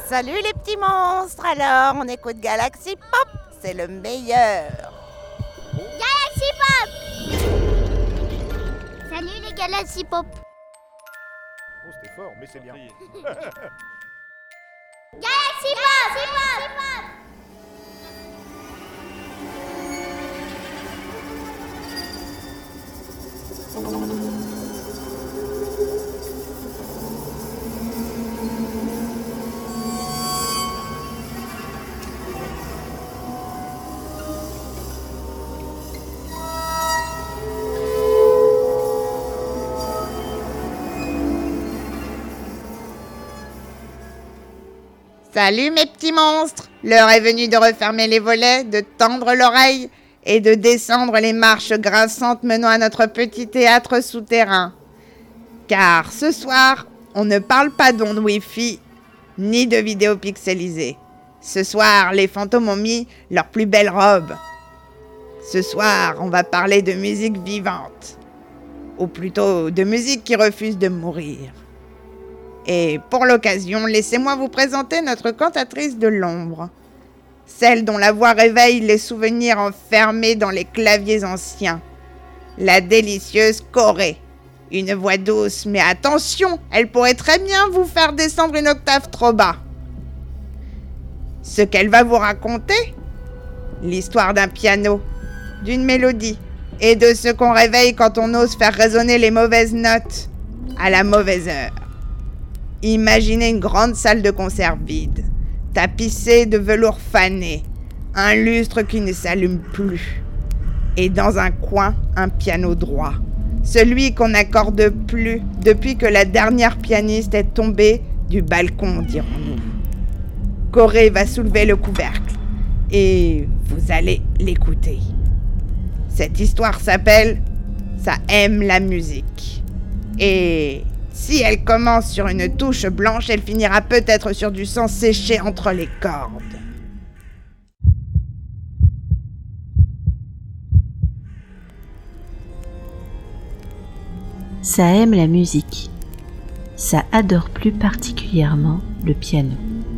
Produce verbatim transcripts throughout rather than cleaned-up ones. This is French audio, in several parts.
Salut les petits monstres. Alors, on écoute Galaxy Pop, c'est le meilleur. Galaxy Pop. Salut les Galaxy Pop. Oh, c'était fort, mais c'est bien. Galaxy Pop, Galaxy Pop. Salut mes petits monstres. L'heure est venue de refermer les volets, de tendre l'oreille et de descendre les marches grinçantes menant à notre petit théâtre souterrain. Car ce soir, on ne parle pas d'ondes Wi-Fi, ni de vidéos pixelisées. Ce soir, les fantômes ont mis leurs plus belles robes. Ce soir, on va parler de musique vivante. Ou plutôt, de musique qui refuse de mourir. Et pour l'occasion, laissez-moi vous présenter notre cantatrice de l'ombre. Celle dont la voix réveille les souvenirs enfermés dans les claviers anciens. La délicieuse Corée. Une voix douce, mais attention, elle pourrait très bien vous faire descendre une octave trop bas. Ce qu'elle va vous raconter, l'histoire d'un piano, d'une mélodie, et de ce qu'on réveille quand on ose faire résonner les mauvaises notes à la mauvaise heure. Imaginez une grande salle de concert vide, tapissée de velours fané, un lustre qui ne s'allume plus, et dans un coin, un piano droit. Celui qu'on n'accorde plus depuis que la dernière pianiste est tombée du balcon, dirons-nous. Corée va soulever le couvercle et vous allez l'écouter. Cette histoire s'appelle « Ça aime la musique ». Et si elle commence sur une touche blanche, elle finira peut-être sur du sang séché entre les cordes. Ça aime la musique. Ça adore plus particulièrement le piano.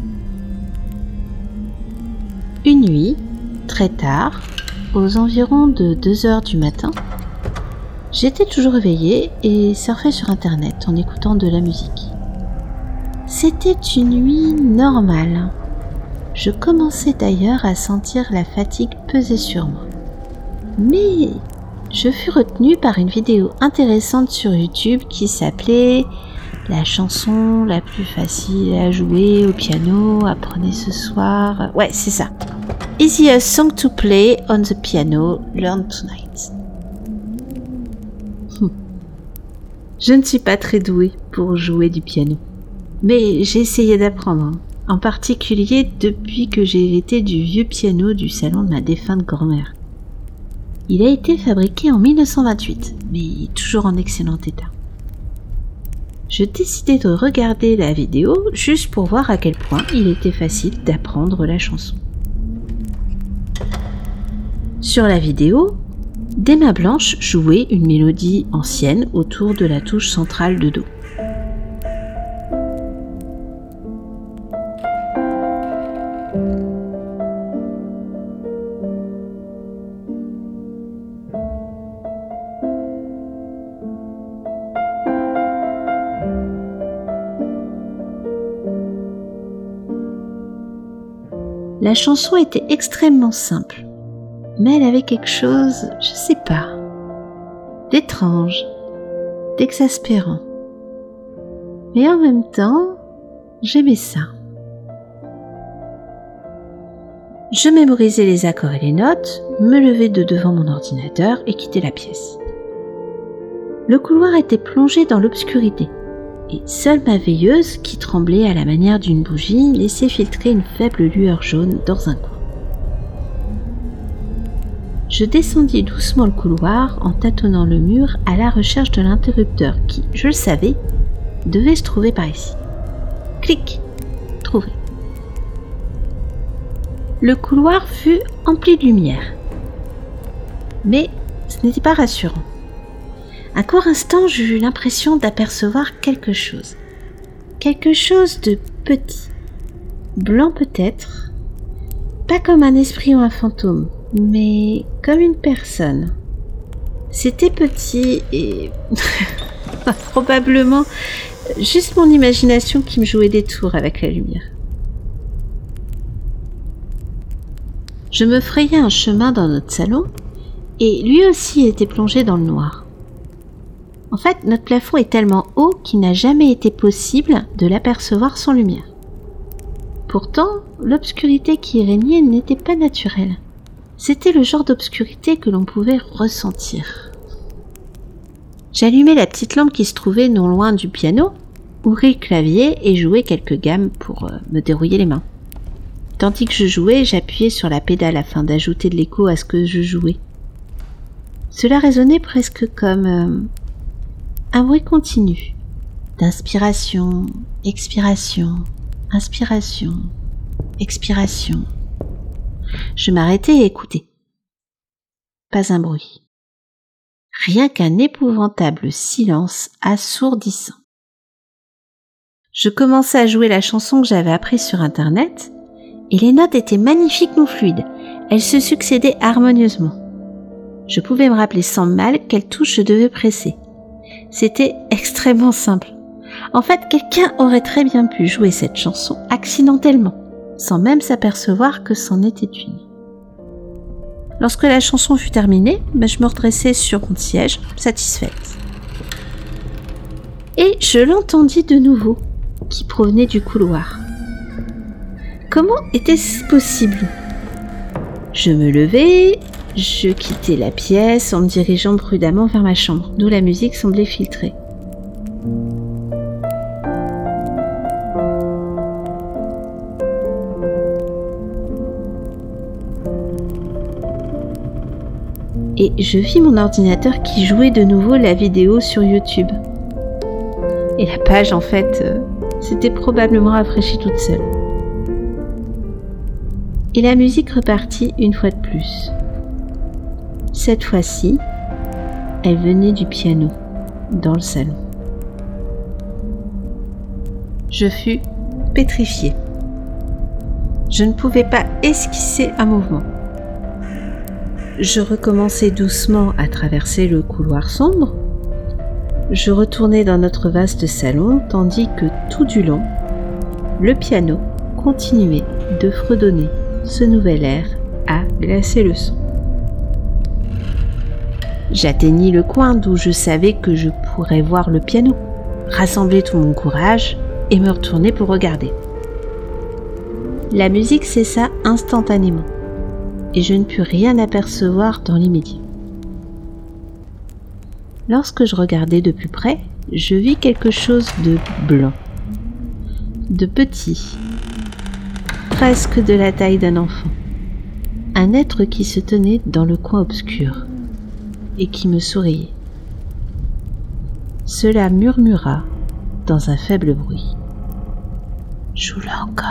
Une nuit, très tard, aux environs de deux heures du matin, j'étais toujours éveillée et surfais sur internet en écoutant de la musique. C'était une nuit normale. Je commençais d'ailleurs à sentir la fatigue peser sur moi. Mais je fus retenue par une vidéo intéressante sur YouTube qui s'appelait « La chanson la plus facile à jouer au piano, apprenez ce soir ». Ouais, c'est ça. « Easiest song to play on the piano, learn tonight ». Hm. Je ne suis pas très douée pour jouer du piano, mais j'ai essayé d'apprendre, en particulier depuis que j'ai hérité du vieux piano du salon de ma défunte grand-mère. Il a été fabriqué en mille neuf cent vingt-huit, mais toujours en excellent état. Je décidai de regarder la vidéo juste pour voir à quel point il était facile d'apprendre la chanson. Sur la vidéo, des mains blanches jouaient une mélodie ancienne autour de la touche centrale de Do. La chanson était extrêmement simple, mais elle avait quelque chose, je sais pas, d'étrange, d'exaspérant. Mais en même temps, j'aimais ça. Je mémorisais les accords et les notes, me levais de devant mon ordinateur et quittais la pièce. Le couloir était plongé dans l'obscurité. Et seule ma veilleuse, qui tremblait à la manière d'une bougie, laissait filtrer une faible lueur jaune dans un coin. Je descendis doucement le couloir en tâtonnant le mur à la recherche de l'interrupteur qui, je le savais, devait se trouver par ici. Clic, trouvé. Le couloir fut empli de lumière. Mais ce n'était pas rassurant. Un court instant, j'eus l'impression d'apercevoir quelque chose. Quelque chose de petit. Blanc peut-être, pas comme un esprit ou un fantôme, mais comme une personne. C'était petit et probablement juste mon imagination qui me jouait des tours avec la lumière. Je me frayais un chemin dans notre salon et lui aussi était plongé dans le noir. En fait, notre plafond est tellement haut qu'il n'a jamais été possible de l'apercevoir sans lumière. Pourtant, l'obscurité qui y régnait n'était pas naturelle. C'était le genre d'obscurité que l'on pouvait ressentir. J'allumai la petite lampe qui se trouvait non loin du piano, ouvris le clavier et jouai quelques gammes pour euh, me dérouiller les mains. Tandis que je jouais, j'appuyais sur la pédale afin d'ajouter de l'écho à ce que je jouais. Cela résonnait presque comme euh, un bruit continu, d'inspiration, expiration, inspiration, expiration. Je m'arrêtai et écoutai. Pas un bruit. Rien qu'un épouvantable silence assourdissant. Je commençai à jouer la chanson que j'avais apprise sur Internet, et les notes étaient magnifiquement fluides. Elles se succédaient harmonieusement. Je pouvais me rappeler sans mal quelle touche je devais presser. C'était extrêmement simple. En fait, quelqu'un aurait très bien pu jouer cette chanson accidentellement, sans même s'apercevoir que c'en était une. Lorsque la chanson fut terminée, ben je me redressai sur mon siège, satisfaite. Et je l'entendis de nouveau, qui provenait du couloir. Comment était-ce possible ? Je me levai, je quittai la pièce en me dirigeant prudemment vers ma chambre, d'où la musique semblait filtrer. Et je vis mon ordinateur qui jouait de nouveau la vidéo sur YouTube. Et la page, en fait, euh, s'était probablement rafraîchie toute seule. Et la musique repartit une fois de plus. Cette fois-ci, elle venait du piano, dans le salon. Je fus pétrifiée. Je ne pouvais pas esquisser un mouvement. Je recommençai doucement à traverser le couloir sombre. Je retournai dans notre vaste salon, tandis que tout du long, le piano continuait de fredonner ce nouvel air à glacer le son. J'atteignis le coin d'où je savais que je pourrais voir le piano, rassembler tout mon courage et me retourner pour regarder. La musique cessa instantanément et je ne pus rien apercevoir dans l'immédiat. Lorsque je regardai de plus près, je vis quelque chose de blanc, de petit, presque de la taille d'un enfant. Un être qui se tenait dans le coin obscur et qui me souriait. Cela murmura dans un faible bruit. « Joue-le encore. »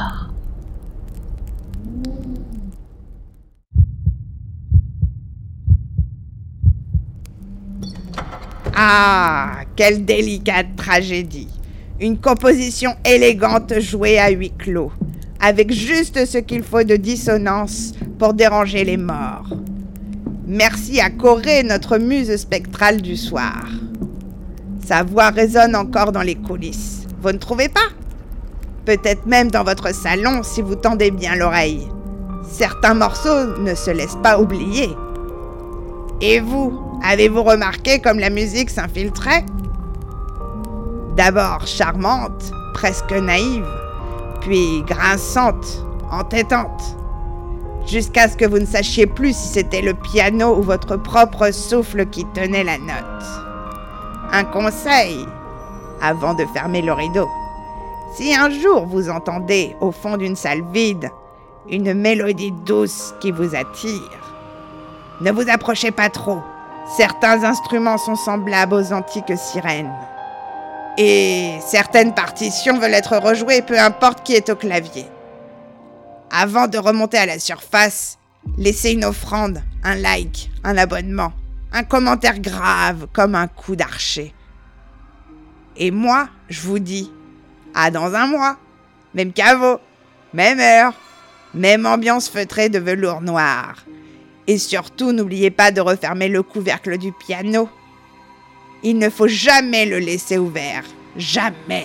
Ah, quelle délicate tragédie. Une composition élégante jouée à huis clos, avec juste ce qu'il faut de dissonance pour déranger les morts. Merci à Corée, notre muse spectrale du soir. Sa voix résonne encore dans les coulisses. Vous ne trouvez pas ? Peut-être même dans votre salon si vous tendez bien l'oreille. Certains morceaux ne se laissent pas oublier. Et vous ? Avez-vous remarqué comme la musique s'infiltrait ? D'abord charmante, presque naïve, puis grinçante, entêtante, jusqu'à ce que vous ne sachiez plus si c'était le piano ou votre propre souffle qui tenait la note. Un conseil, avant de fermer le rideau. Si un jour vous entendez, au fond d'une salle vide, une mélodie douce qui vous attire, ne vous approchez pas trop. Certains instruments sont semblables aux antiques sirènes. Et certaines partitions veulent être rejouées, peu importe qui est au clavier. Avant de remonter à la surface, laissez une offrande, un like, un abonnement, un commentaire grave comme un coup d'archer. Et moi, je vous dis, à dans un mois, même caveau. Même heure, même ambiance feutrée de velours noir. Et surtout, n'oubliez pas de refermer le couvercle du piano. Il ne faut jamais le laisser ouvert. Jamais.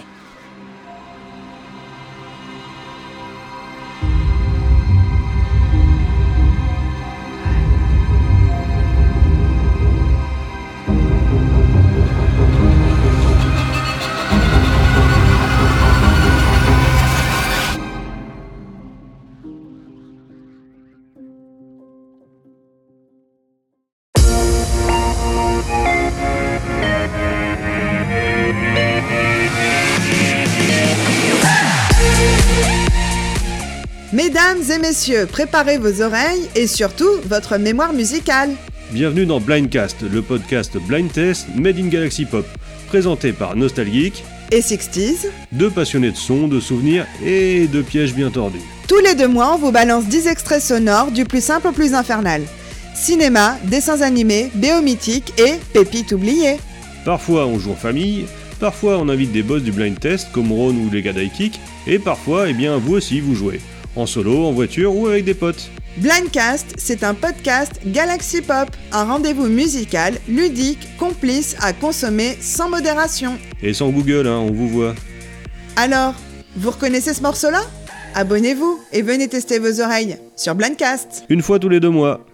Mesdames et messieurs, préparez vos oreilles et surtout votre mémoire musicale. Bienvenue dans Blindcast, le podcast Blind Test Made in Galaxy Pop, présenté par Nostalgeek et Sixties, deux passionnés de sons, de souvenirs et de pièges bien tordus. Tous les deux mois, on vous balance dix extraits sonores du plus simple au plus infernal. Cinéma, dessins animés, B O mythiques et pépites oubliées. Parfois on joue en famille, parfois on invite des boss du Blind Test comme Ron ou les gars d'iKick, et parfois, eh bien, vous aussi vous jouez. En solo, en voiture ou avec des potes. Blindcast, c'est un podcast Galaxy Pop, un rendez-vous musical, ludique, complice à consommer sans modération. Et sans Google, hein, on vous voit. Alors, vous reconnaissez ce morceau-là ? Abonnez-vous et venez tester vos oreilles sur Blindcast. Une fois tous les deux mois.